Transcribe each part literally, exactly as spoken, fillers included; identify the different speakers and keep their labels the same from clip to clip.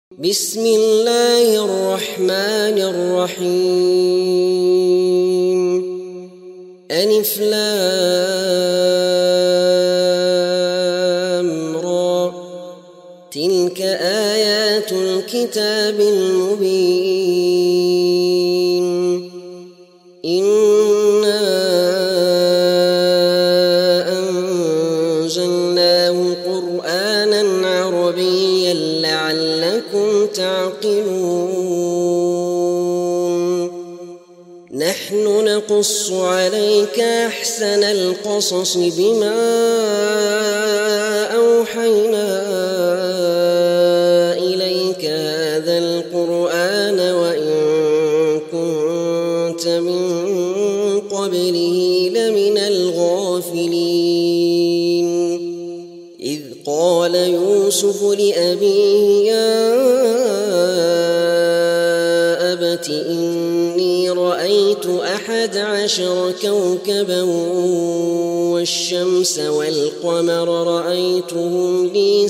Speaker 1: بسم الله الرحمن الرحيم ألف لام را تلك آيات الكتاب المبين إنا أنزلناه قرآنا عربيا لعلكم تعقلون نحن نقص عليك أحسن القصص بما أوحينا إليك هذا القرآن وإن كنت من قبله لمن الغافلين إذ قال يوسف لأبيه يا أبت إني رأيت أحد عشر كوكبا والشمس والقمر رأيتهم لي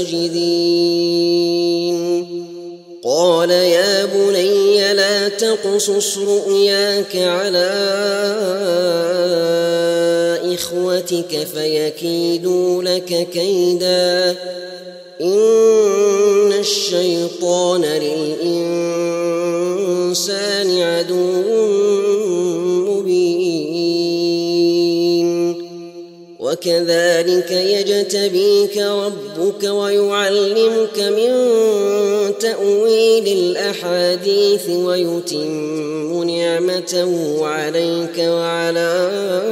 Speaker 1: ساجدين قال يا بني لا تقصص رؤياك على إخوتك فيكيدوا لك كيدا إن الشيطان للإنسان عدو مبين وكذلك يجتبيك ربك ويعلمك من تأويل الأحاديث ويتم نعمته عليك وعلى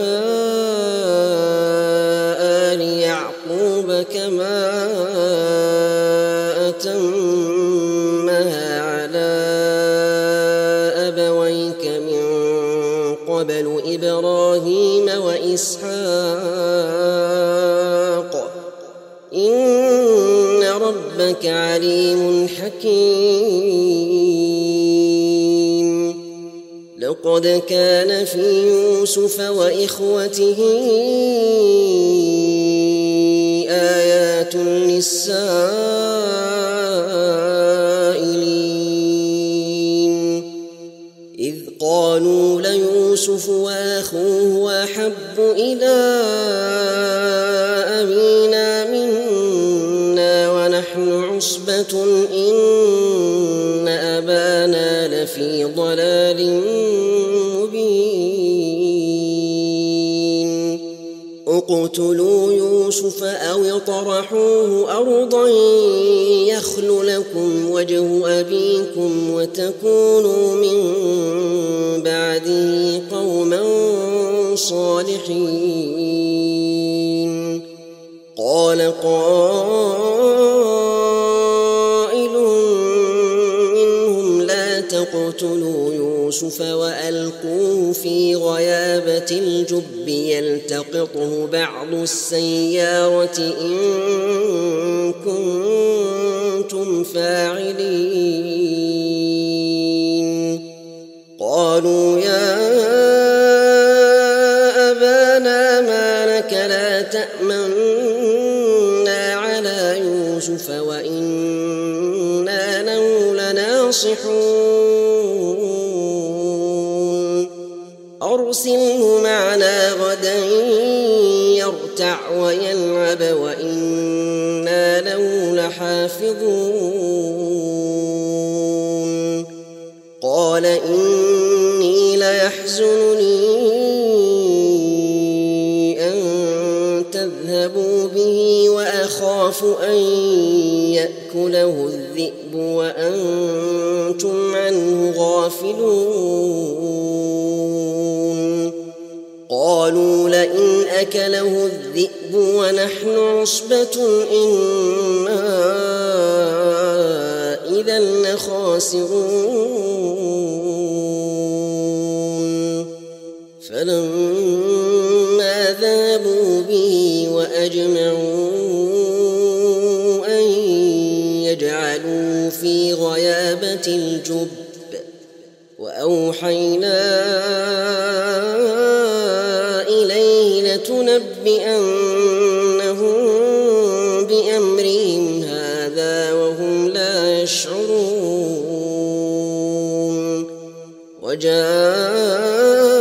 Speaker 1: آل يعقوب كما أتمها على أبويك من قبل إبراهيم وإسحاق إن ربك عليم حكيم لقد كان في يوسف وإخوته آيات للسائلين إذ قالوا ليوسف وأخوه أحب إلى أبينا منا ونحن عصبة إن أبانا لفي ضلال مبين اقتلوا يوسف أو اطرحوه أرضا يخل لكم وجه أبيكم وتكونوا من بعده قوما صالحين قال قائل منهم لا تقتلوا يوسف وألقوه في غيابة الجب يلتقطه بعض السيارة إن كنتم فاعلين قالوا يا أبانا ما لك لا تأمنا على يوسف وإنا له لناصحون أرسله معنا غدا يرتع ويلعب وإنا له لحافظون قال إني ليحزنني أن تذهبوا به وأخاف أن يأكله الذئب وأنتم عنه غافلون قالوا لئن أكله الذئب ونحن عصبة إنا إذا لخاسرون فلما ذهبوا به وأجمعوا أن يجعلوا في غيابة الجب وأوحينا إليه لتنبئنهم بأمرهم هذا وهم لا يشعرون وجاءوا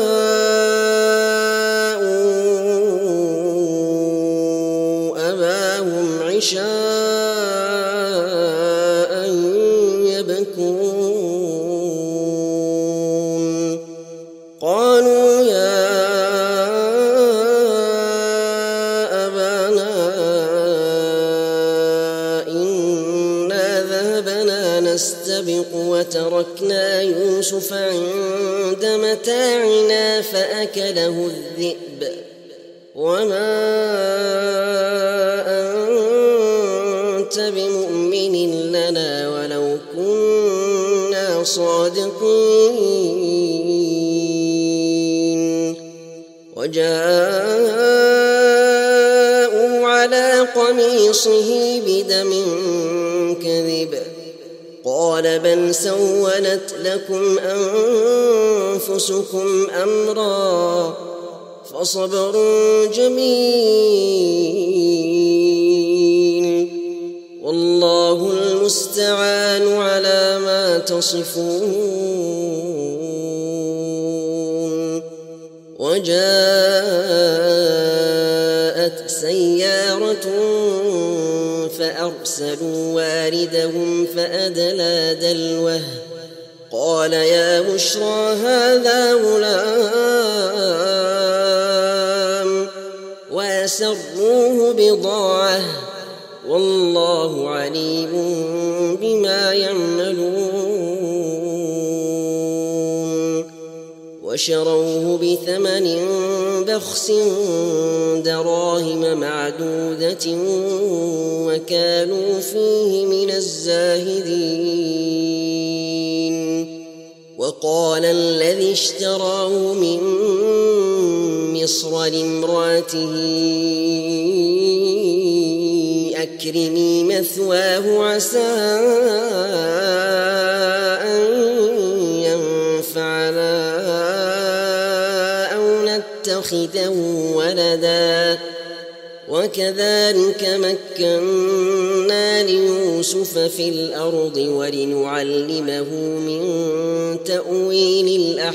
Speaker 1: أباهم عشاء يبكون قالوا يا أبانا إنا ذهبنا نستبق وتركنا يوسف عند متاعنا فأكله الذئب وما أنت بمؤمن لنا ولو كنا صادقين وجاءوا على قميصه بدم كذب قال بل سولت لكم أنفسكم أمرا فصبر جميل والله المستعان على ما تصفون وجاءت سيارة فأرسلوا واردهم فأدلى دلوه قال يا بشرى هذا غلام وأسروه بضاعة والله عليم بما يعملون وشروه بثمن بخس دراهم معدودة وكانوا فيه من الزاهدين وقال الذي اشتراه من مصر لامرأته أكرمي مثواه عسى أن ينفعنا أو نتخذه ولدا وكذلك مكنا ليوسف في الأرض ولنعلمه من تأويل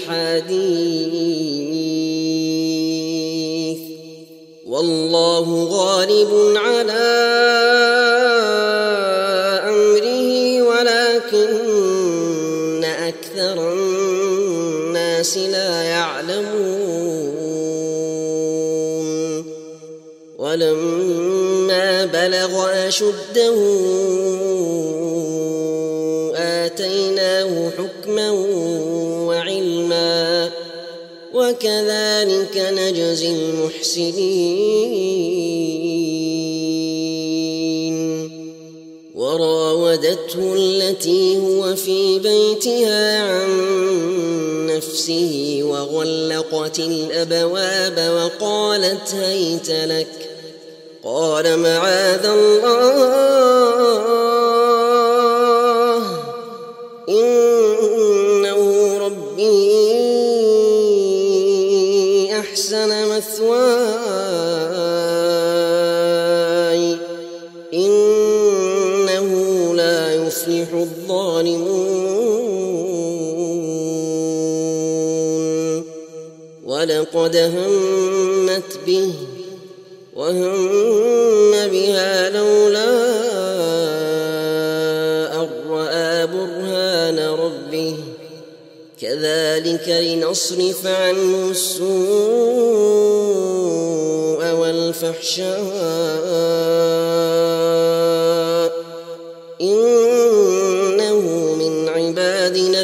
Speaker 1: الأحاديث والله غالب على أمره ولكن أكثر الناس لا يعلمون ولما بلغ أشده آتيناه حكما وعلما وكذلك نجزي المحسنين وراودته التي هو في بيتها عن نفسه وغلقت الأبواب وقالت هيت لك قال معاذ الله إنه ربي أحسن مثواي إنه لا يفلح الظالمون ولقد همت به وهم بها لولا أن رأى برهان ربه كذلك لنصرف عنه السوء والفحشاء إنه من عبادنا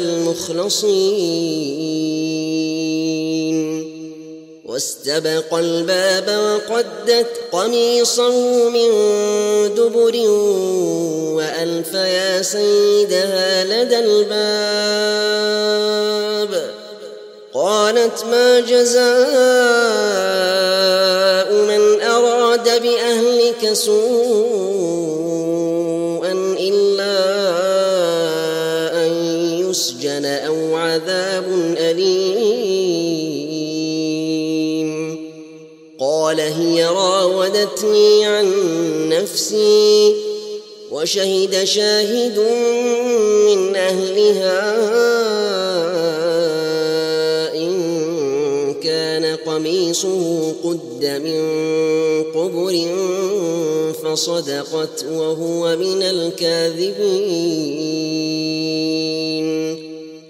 Speaker 1: المخلصين واستبق الباب وقدت قميصه من دبر وألف يا سيدها لدى الباب قالت ما جزاء من أراد بأهلك سوءا إلا أن يسجن أو عذاب أليم قال هي راودتني عن نفسي وشهد شاهد من أهلها إن كان قميصه قد من قبر فصدقت وهو من الكاذبين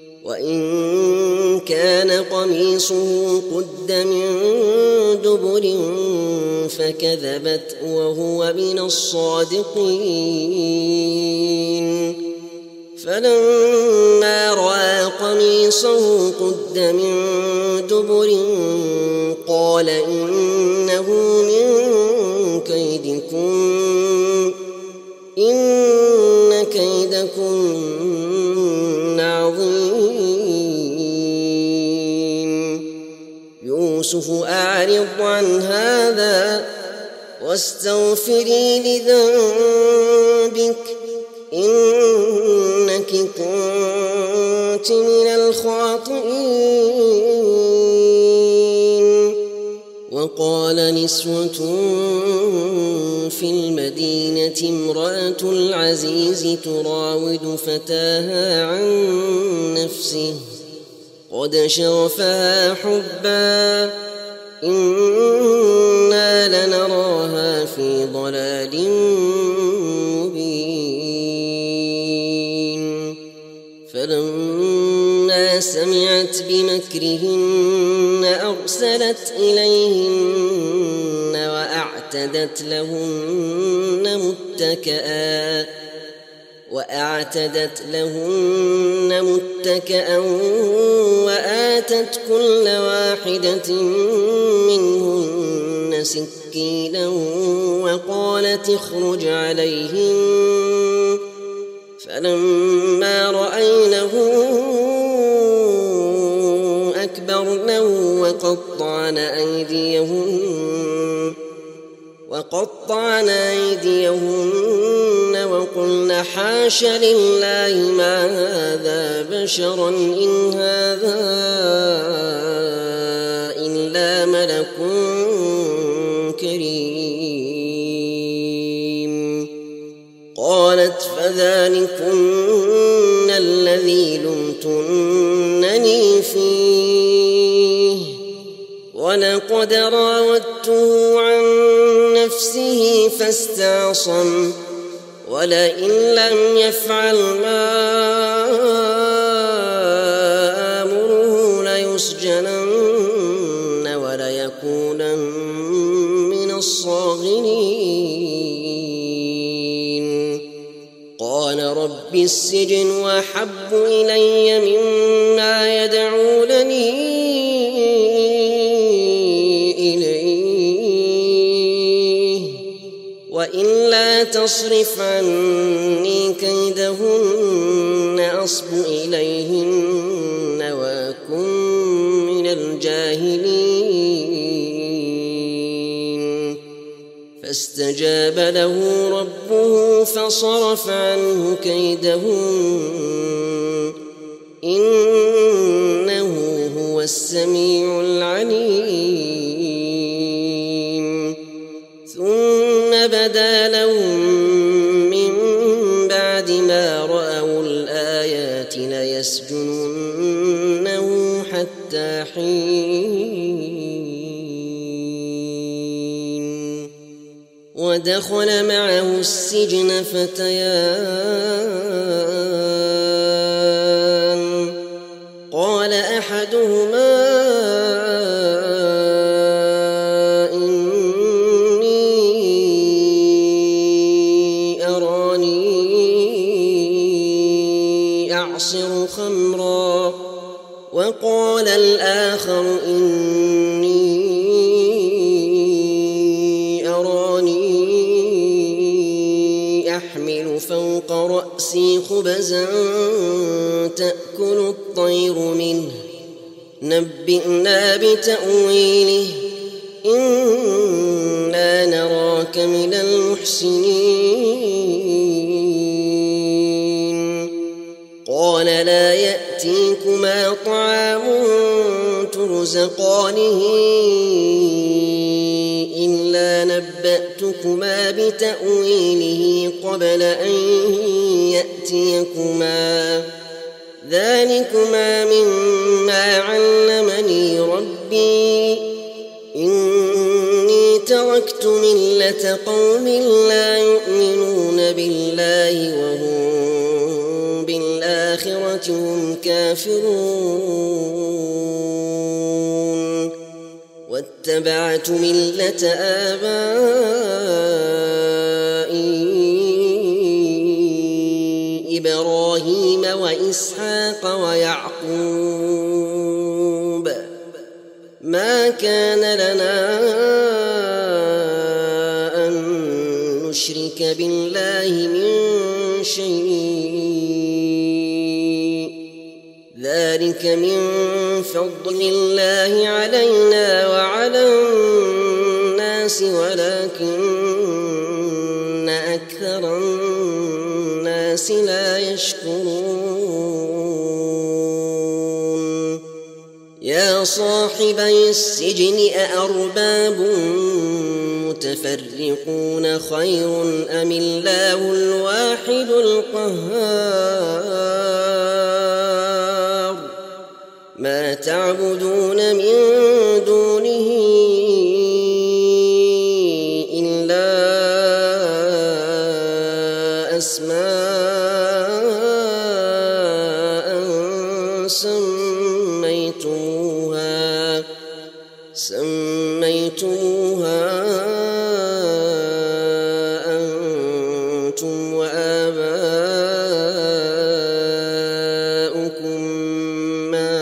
Speaker 1: وإن كان قميصه قد من دبر فكذبت وهو من الصادقين فلما رأى قميصه قد من دبر قال إنه من كيدكم إن كيدكم عظيم يوسف أعرض عن هذا واستغفري لذنبك إنك كنت من الخاطئين وقال نسوة في المدينة امرأة العزيز تراود فتاها عن نفسه قد شغفها حبا إنا لنراها في ضلال مبين فلما سمعت بمكرهن أرسلت إليهن وأعتدت لهن متكئا وأعتدت لهن متكئا وآتت كل واحدة منهن سكينا وقالت اخرج عليهن فلما رأينه أكبرنه وقطعن أيديهن وقطعن أيديهن وقلن حاش لله ما هذا بشرا إن هذا إلا ملك كريم قالت فذلكن الذي لمتنني فيه ولقد راودته عن نفسه فاستعصم ولئن لم يفعل ما آمره ليسجنن وليكونن من الصاغرين قال رب السجن أحب إلي مما يدعونني وإلا تصرف عني كيدهن أصب إليهن وأكن من الجاهلين فاستجاب له ربه فصرف عنه كيدهن إنه هو السميع العليم ثم بدا لهم من بعد ما رأوا الآيات ليسجننه حتى حين ودخل معه السجن فتيان قال أحدهما أعصر خمرا وقال الآخر إني أراني أحمل فوق رأسي خبزا تأكل الطير منه نبئنا بتأويله إنا نراك من المحسنين قال لا يأتيكما طعام ترزقانه إلا نبأتكما نبأتكما بتأويله قبل أن يأتيكما ذلكما مما علمني ربي إني تركت ملة قوم لا يؤمنون بالله وهم بالآخرة هم كافرون واتبعت ملة آبائي إبراهيم وإسحاق ويعقوب ما كان لنا أن نشرك بالله من شيء ذلك من فضل الله علينا وعلى الناس ولكن أكثر الناس لا يشكرون يا صاحبي السجن أأرباب متفرقون خير أم الله الواحد القهار ما تعبدون من دونه إلا أسماء سميتموها سميتموها أنتم وآباؤكم ما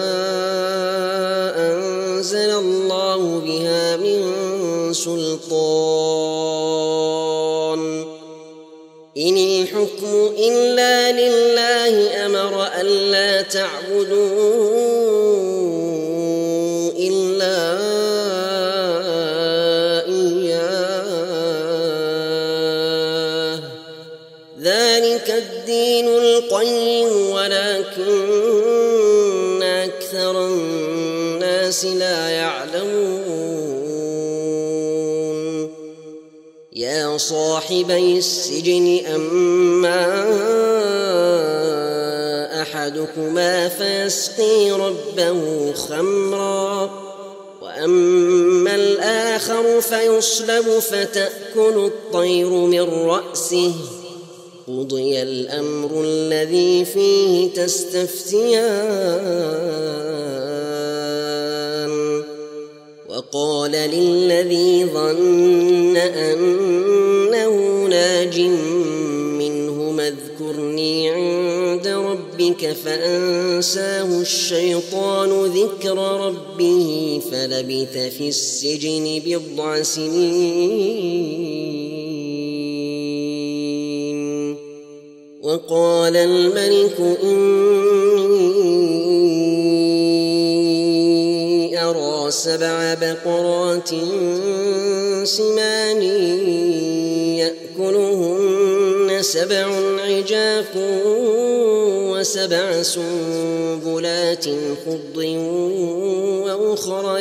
Speaker 1: أنزل الله بها من سلطان إن الحكم إلا لله أمر ألا تعبدوا إلا إياه ذلك الدين القيم ولكن أكثر الناس لا يعلمون يا صاحبي السجن أما أحدكما فيسقي ربه خمرا وأما الآخر فيصلب فتأكل الطير من رأسه قضي الأمر الذي فيه تستفتيان وقال للذي ظن أنه ناج منهما اذكرني عند ربك فأنساه الشيطان ذكر ربه فلبث في السجن بضع سنين وقال الملك إني أرى سبع بقرات سمان يأكلهن سبع عجاف وسبع سنبلات خضر وأخر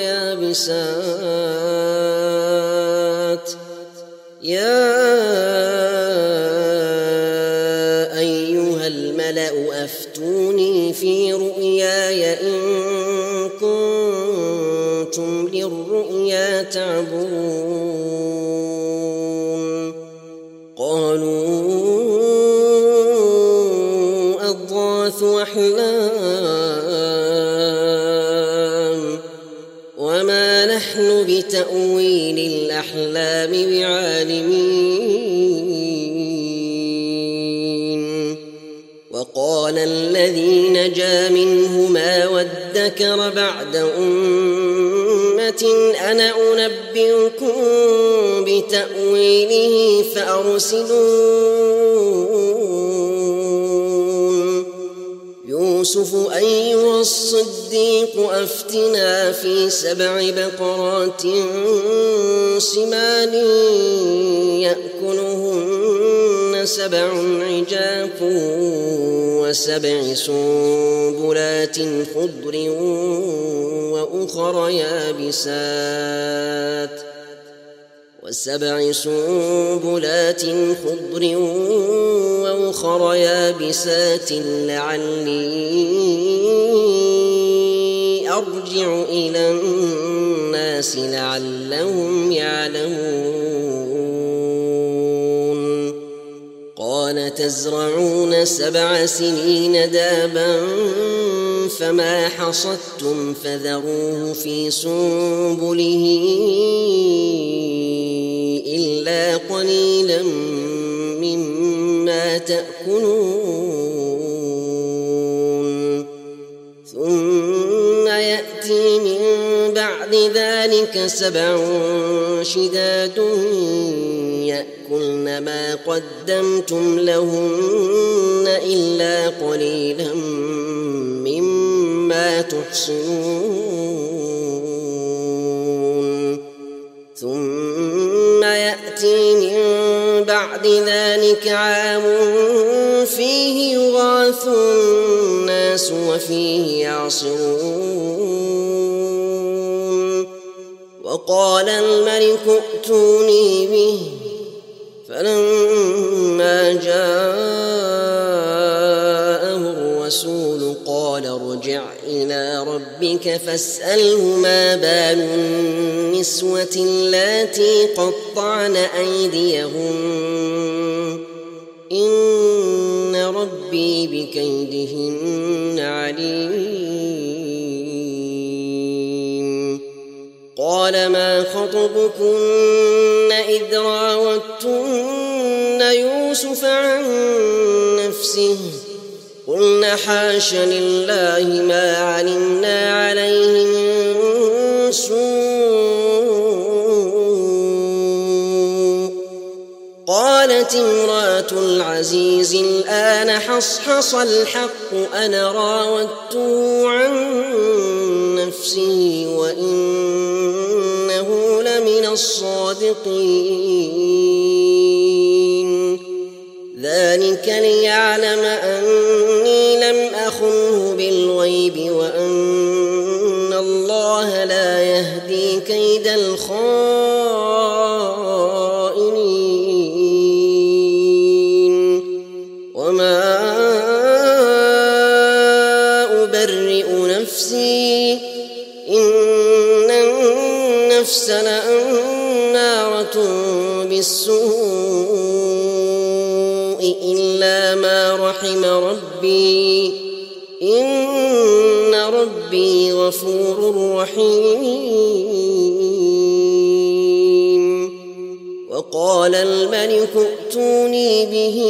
Speaker 1: يابسات يا أيها الملأ أفتوني في رؤياي إن كنتم للرؤيا تعبرون قالوا أضغاث أحلام وما نحن بتأويل الأحلام بعالمين وقال الذي نجا منهما وادكر بعد أمة أنا أنبئكم بتأويله فأرسلون يوسف أيها الصديق أفتنا في سبع بقرات سمان يأكلهن سبع عجاف وسبع سنبلات خضر وأخر يابسات وسبع سنبلات خضر وأخر يابسات لعلي أرجع إلى الناس لعلهم يعلمون قال تزرعون سبع سنين دابا فما حصدتم فذروه في سنبله إلا قليلا مما تأكلون ثم يأتي من بعد ذلك سبع شداد يأكلن ما قدمتم لهن إلا قليلا مما تحصنون ثم يأتي من بعد ذلك عام فيه يغاث الناس وفيه يعصرون وقال الملك ائتوني به فلما جاءه الرسول قال ارجع إلى ربك فاسأله ما بال النسوة اللاتي قطعن أيديهن إن ربي بكيدهن عليم قال ما خطبكن إذ راوتن يوسف عن نفسه قلنا حاش لله ما علمنا عليه من سوء قالت امرأة العزيز الآن حصحص الحق أنا راودته عن نفسه وإنه لمن الصادقين ذلك ليعلم أني لم أخنه بالغيب وأن الله لا يهدي كيد الخائنين وما أبرئ نفسي إن النفس لأمارة بالسوء إلا ما رحم ربي إن ربي غفور رحيم وقال الملك ائتوني به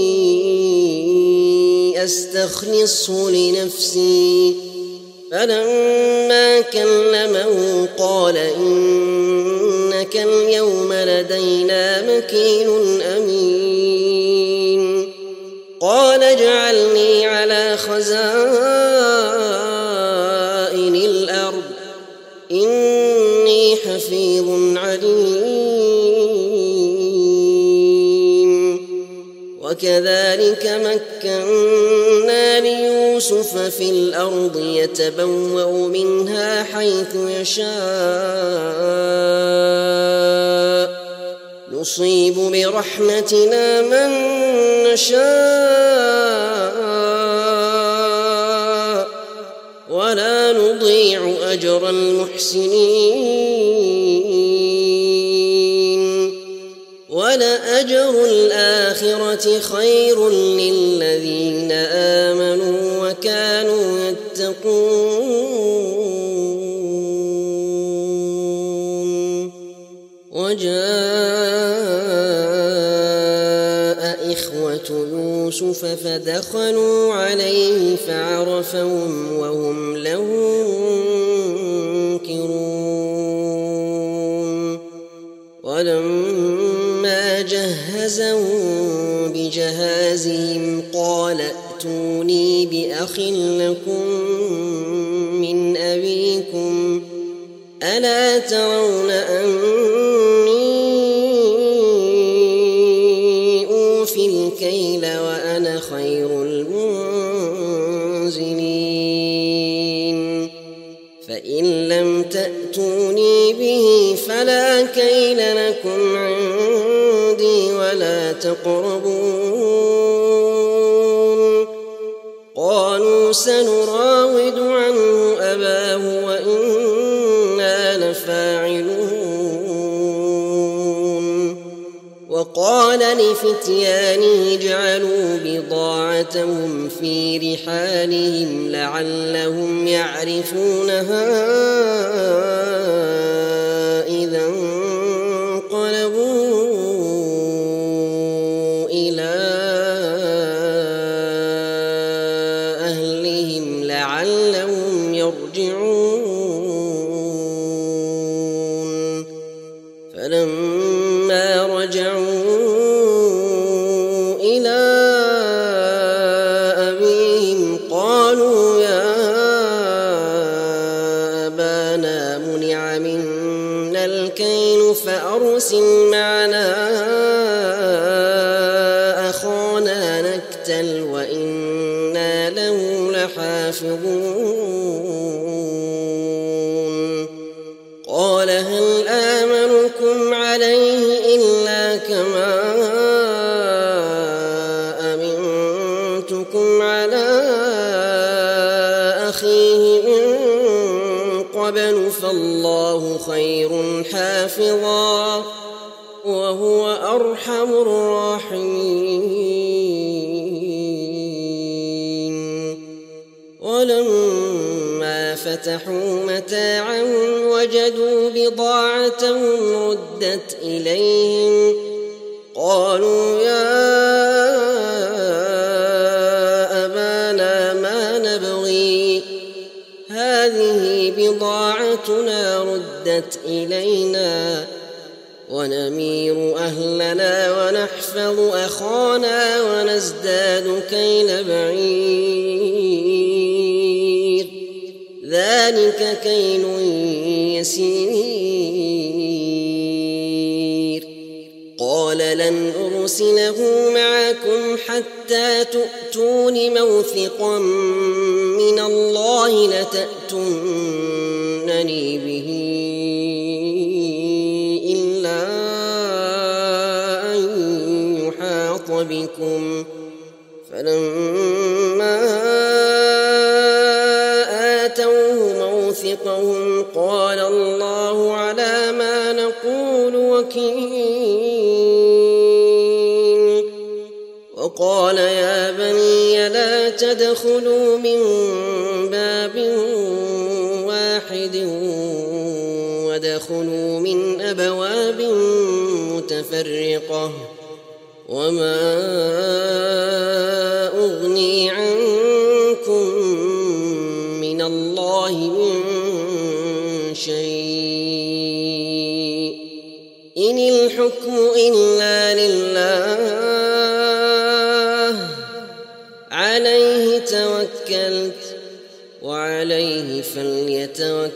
Speaker 1: أستخلصه لنفسي فلما كلمه قال إنك اليوم لدينا مكين أمين قال اجعلني على خزائن الأرض إني حفيظ عليم وكذلك مكنا ليوسف في الأرض يتبوأ منها حيث يشاء نصيب برحمتنا من نشاء ولا نضيع أجر المحسنين ولأجر الآخرة خير للذين آمنوا وكانوا يتقون وجاء إخوة يوسف فدخلوا عليه فعرفهم وهم له منكرون ولما جهزهم بجهازهم قال ائتوني بأخ لكم من أبيكم ألا ترون أني أوفي الكيل وأنا خير المنزلين فإن لم تأتوني به فلا كيل لكم عندي ولا تقربون. قالوا سنراود عنه أباه وإنا لفاعلون. وقال لفتيانه اجعلوا بضاعتهم في رحالهم لعلهم يعرفونها إذا انقلبوا إلى أهلهم لعلهم يرجعون. فلما رجعوا إلى أبيهم قالوا يا أبانا منع منا الكيل فأرسل معنا أخانا نكتل وإنا له لحافظون. قال هل آمنكم عليه إلا كما أمنتكم على أخيه من قبل فالله خير حافظا وهو أرحم الراحمين. ولما فتحوا متاعهم وجدوا بضاعتهم ردت إليهم قالوا يا أبانا ما نبغي هذه بضاعتنا ردت إلينا ونمير أهلنا ونحفظ أخانا ونزداد كيل بعير ذلك كيل يسير. قال لن أرسله معكم حتى تؤتون موثقا من الله لتأتونني به إلا أن يحاط بكم. فلما آتوه موثقهم قال الله على ما نقول وكيل. وقال يا بني لا تدخلوا من باب واحد وادخلوا من أبواب متفرقة وما أغني عنكم من الله من شيء إن الحكم إلا لله عليه توكلت وعليه فليتوكل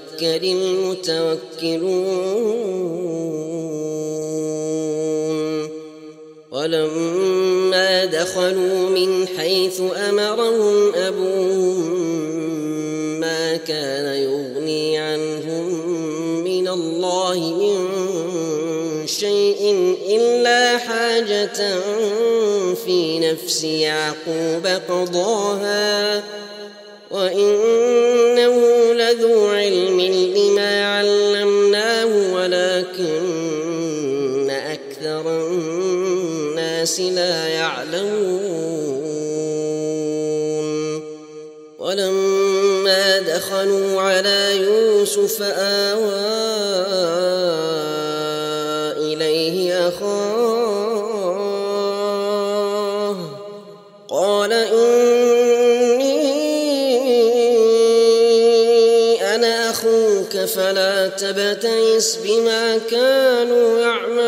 Speaker 1: المتوكلون. ولما دخلوا من حيث أمرهم أبوهم ما كان يغني عنهم من الله من شيء إلا حاجة في نفس يعقوب قضاها وإنه لذو علم لما علمناه ولكن أكثر الناس لا يعلمون. ولما دخلوا على يوسف آوى إليه أخاه قال إني أنا أخوك فلا تبتئس بما كانوا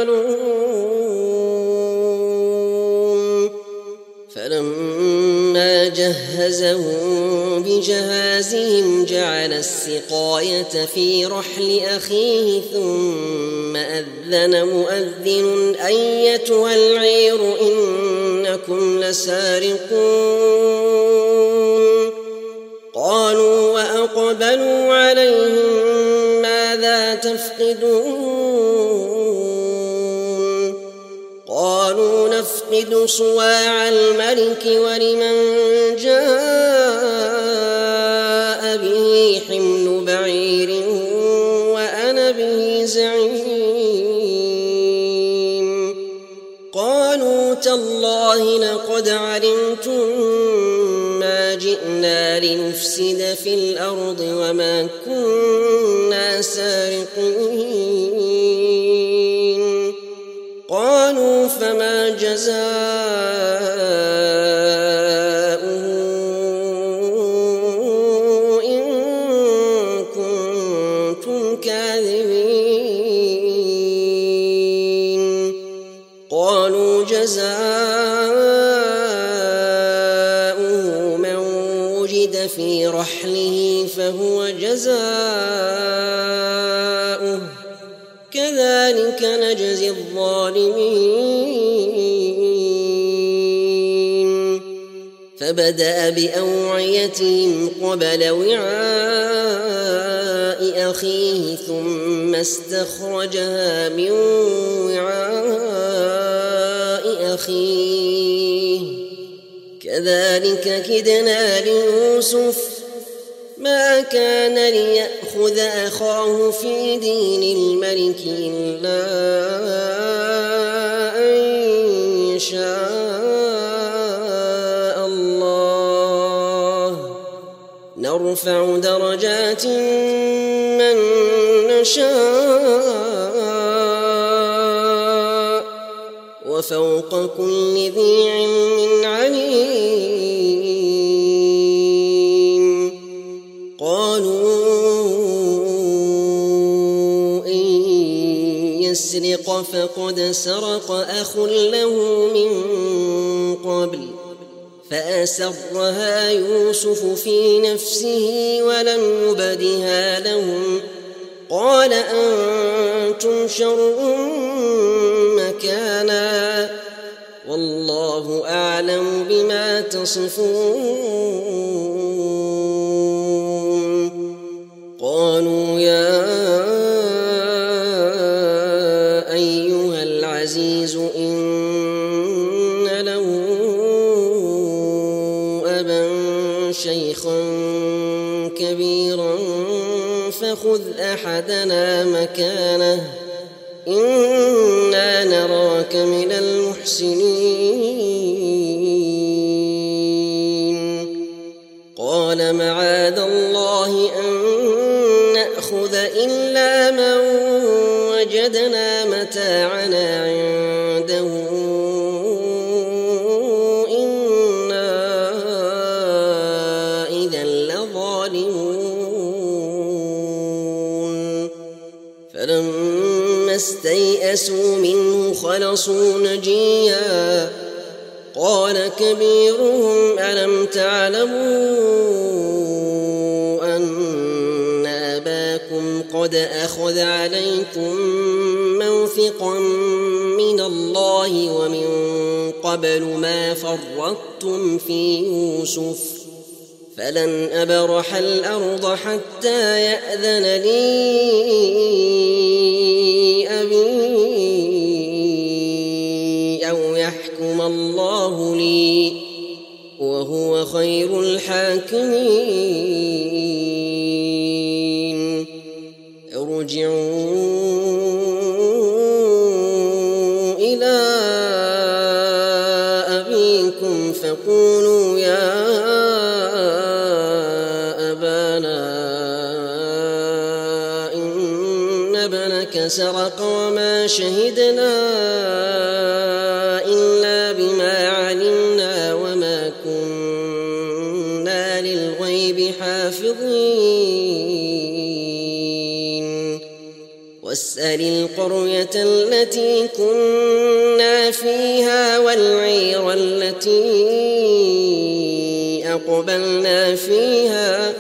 Speaker 1: يعملون. فلما جهزهم بجهازهم جعل السقاية في رحل أخيه ثم أذن مؤذن أيتها العير إنكم لسارقون. قالوا وأقبلوا عليهم تفقدون قالوا نفقد صواع الملك ولمن جاء به حمل بعير وأنا به زعيم قالوا تالله لقد علمتم ما جئنا لنفسد في الأرض وما كنا سارقين قالوا فما جزاؤه إن كنتم كاذبين قالوا جزاؤه من وجد في رحله فهو جزاؤه كذلك نجزي الظالمين فبدأ بأوعيتهم قبل وعاء أخيه ثم استخرجها من وعاء أخيه كذلك كدنا ليوسف ما كان ليأخذ أخاه في دين الملك إلا أن يشاء الله نرفع درجات من نشاء وفوق كل ذي علم عليم قالوا إن يسرق فقد سرق أخ له من قبل فأسرها يوسف في نفسه ولم يبدها لهم قال أنتم شر مكانا والله أعلم بما تصفون قالوا يا أيها العزيز إن له أبا شيخا كبيرا فخذ أحدنا مكانه إنا نراك من المحسنين قال معاذ الله أن نأخذ إلا من وجدنا متاعنا عنده إنا إذا لظالمون فلما استيئسوا منه خلصوا نجيا قال كبيرهم ألم تعلموا أن أباكم قد أخذ عليكم موثقا من الله ومن قبل ما فرطتم في يوسف فلن أبرح الأرض حتى يأذن لي أبي أو يحكم الله لي وهو خير الحاكمين ارجعوا إلى أبيكم فقولوا يا أبانا إن ابنك سرق وما شهدنا إلا بما علمنا وما كنا للغيب حافظين واسأل القرية التي كنا فيها والعير التي أقبلنا فيها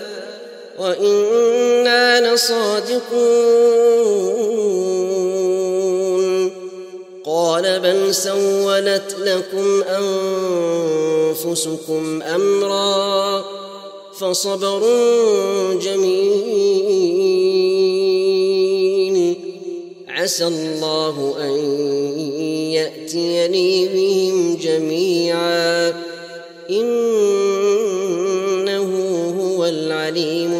Speaker 1: وإنا لصادقون قال بل سولت لكم أنفسكم أمرا فصبر جميل عسى الله أن يأتيني بهم جميعا إنه هو العليم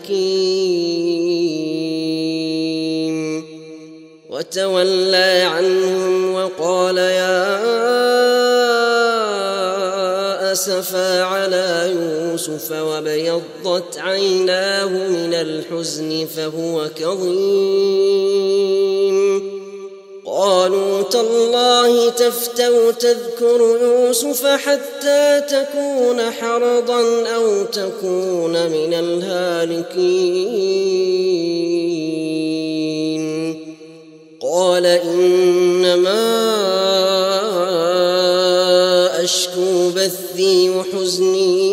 Speaker 1: الحكيم. وتولى عنهم وقال يا أسفا على يوسف وابيضت عيناه من الحزن فهو كظيم. قالوا تالله تفتأ تذكر يوسف حتى تكون حرضا أو تكون من الهالكين. قال إنما أشكو بثي وحزني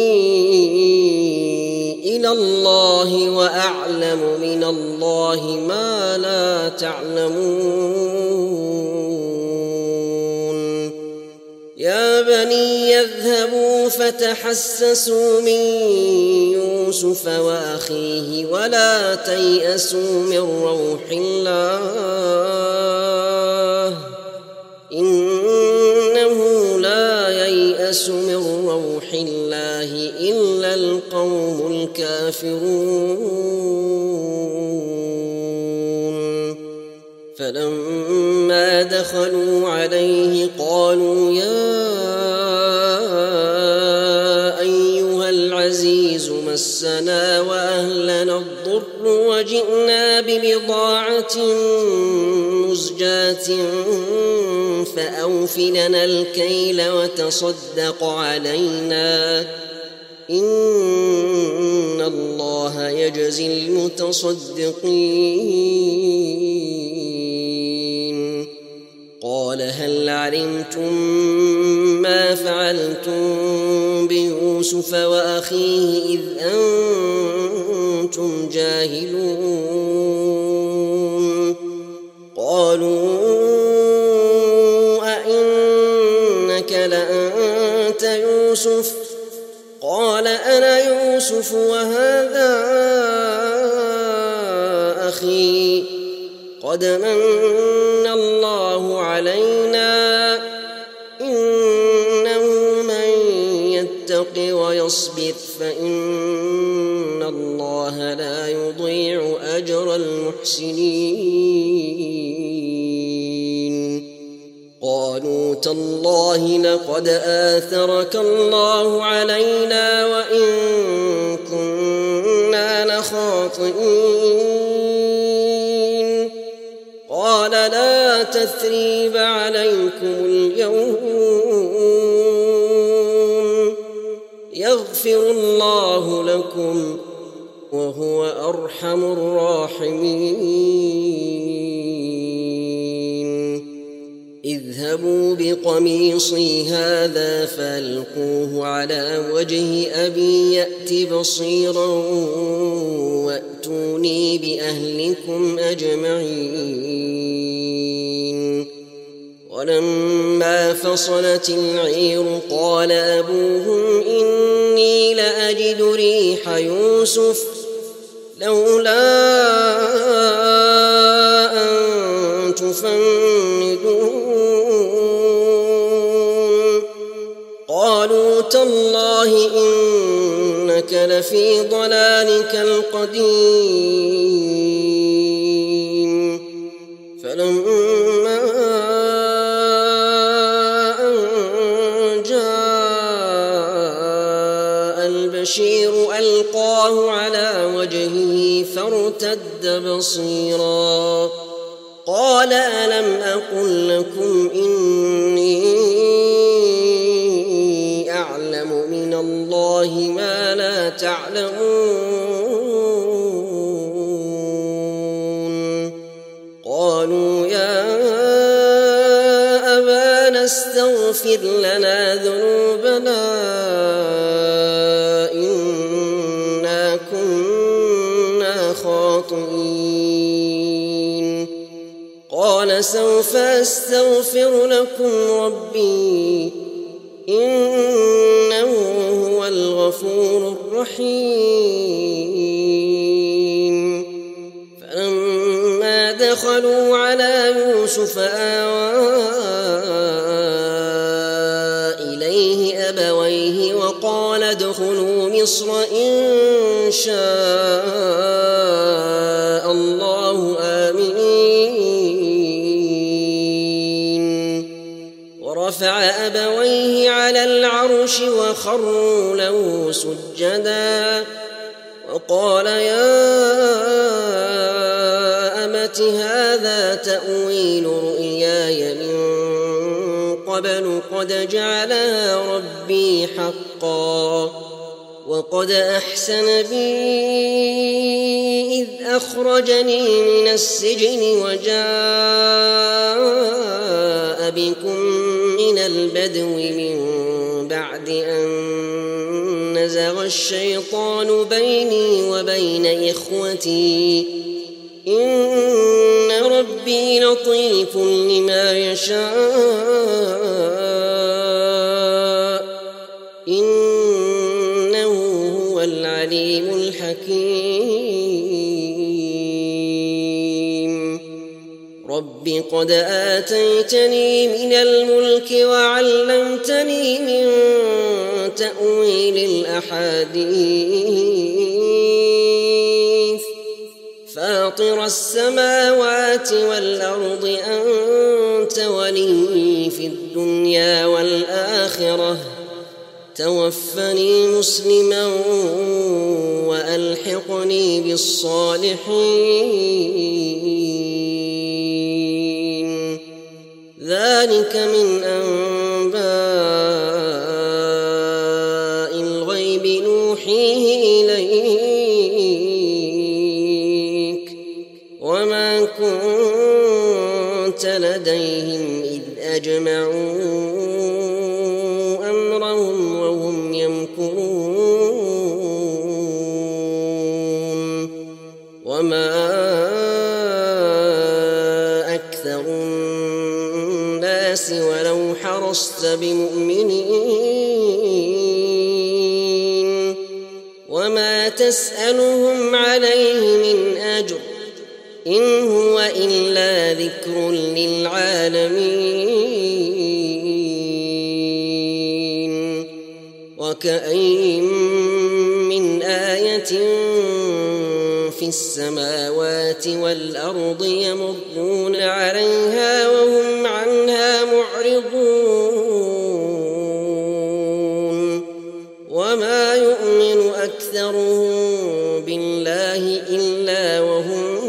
Speaker 1: إلى الله وأعلم من الله ما لا تعلمون. يا بني يذهبوا فتحسسوا من يوسف وأخيه ولا تيأسوا من روح الله إنه لا ييأس من روح الله إلا القوم الكافرون. فلما دخلوا عليه قالوا يا أيها العزيز مسنا وأهلنا الضر وجئنا ببضاعة مزجاة فأوف لنا الكيل وتصدق علينا إن الله يجزي المتصدقين. قال هل علمتم ما فعلتم بيوسف وأخيه إذ أنتم جاهلون؟ قالوا أئنك لأنت يوسف؟ قال أنا يوسف وهذا أخي قد من الله علينا إنه من يتق ويصبر فإن الله لا يضيع أجر المحسنين. قالوا تالله لقد آثرك الله علينا وإن كنا لخاطئين. قال لا تثريب عليكم اليوم يغفر الله لكم وهو أرحم الراحمين. اذهبوا بقميصي هذا فألقوه على وجه أبي يأت بصيرا وأتوني بأهلكم أجمعين. ولما فصلت العير قال أبوهم إني لأجد ريح يوسف لولا أن تفندون. قالوا تالله إنك لفي ضلالك القديم. فلما أن جاء البشير ألقاه على وجهه فارتد بصيرا قال ألم أقل لكم إني أعلم من الله ما لا تعلمون. قالوا يا أبانا استغفر لنا ذنوبنا إنا كنا خاطئين. قال سوف أستغفر لكم ربي إنه هو الغفور الرحيم. فلما دخل دخلوا على يوسف آوى إليه أبويه وقال ادخلوا مصر إن شاء الله آمنين ورفع أبويه على العرش وخروا له سجدا وقال يا أبت هذا تأويل رؤياي من قبل قد جعلها ربي حقا وقد أحسن بي إذ أخرجني من السجن وجاء بكم من البدو من بعد أن نزغ الشيطان بيني وبين إخوتي إن ربي لطيف لما يشاء إنه هو العليم الحكيم رب قد آتيتني من الملك وعلمتني من تأويل الأحاديث فاطر السماوات والأرض أنت ولي في الدنيا والآخرة توفني مسلما وألحقني بالصالحين ذلك من أنباء الغيب نوحيه إليك وما كنت لديهم إذ أجمعوا أمرهم وهم يمكرون وما أكثر الناس ولو حرصت بمؤمنين وما تسألهم عليه من أجر إن هو إلا ذكر للعالمين وكأين من آية في السماوات والأرض يمرون عليها وهم عنها معرضون وما يؤمن أكثرهم بالله إلا وهم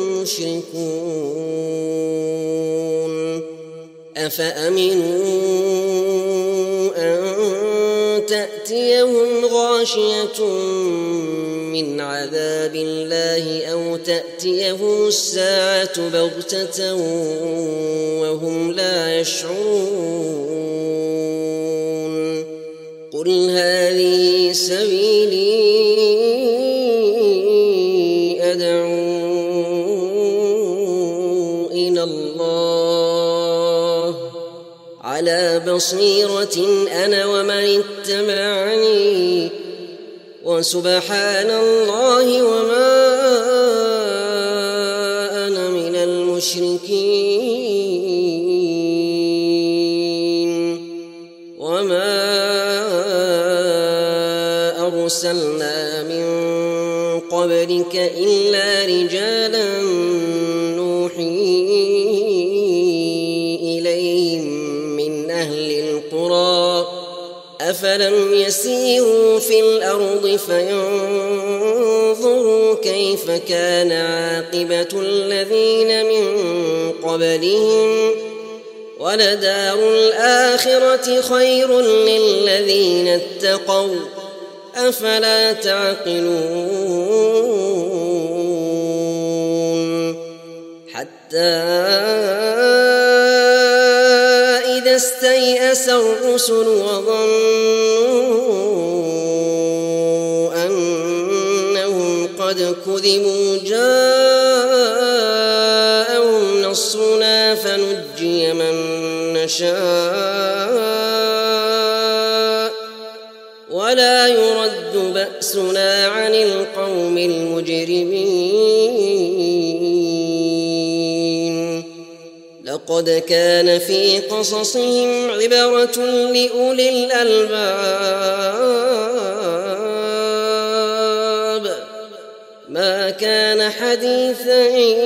Speaker 1: مشركون أفأمنوا أن تأتيهم غاشية من عذاب الله أو تأتيهم الساعة بغتة وهم لا يشعرون قل هذه سبيلي أدعو إلى الله على بصيرة أنا ومن اتبعني وسبحان الله وما أنا من المشركين وما أرسلنا من قبلك إلا رجالا نوحي إليهم من أهل القرى أفلم يسيروا في الأرض فينظروا كيف كان عاقبة الذين من قبلهم ولدار الآخرة خير للذين اتقوا أفلا تعقلون حتى إذا استيأس الرسل وظنوا أنهم قد كذبوا جاءهم نصرنا فنجي من نشاء ولا يرد بأسنا عن القوم المجرمين لقد كان في قصصهم عبرة لأولي الألباب ما كان حديثا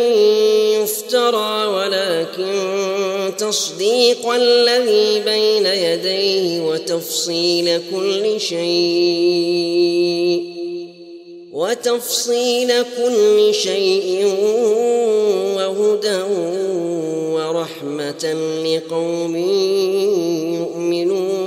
Speaker 1: يفترى ولكن تصديق الذي بين يديه وتفصيل كل شيء وتفصيل كل شيء وهدى ورحمة لقوم يؤمنون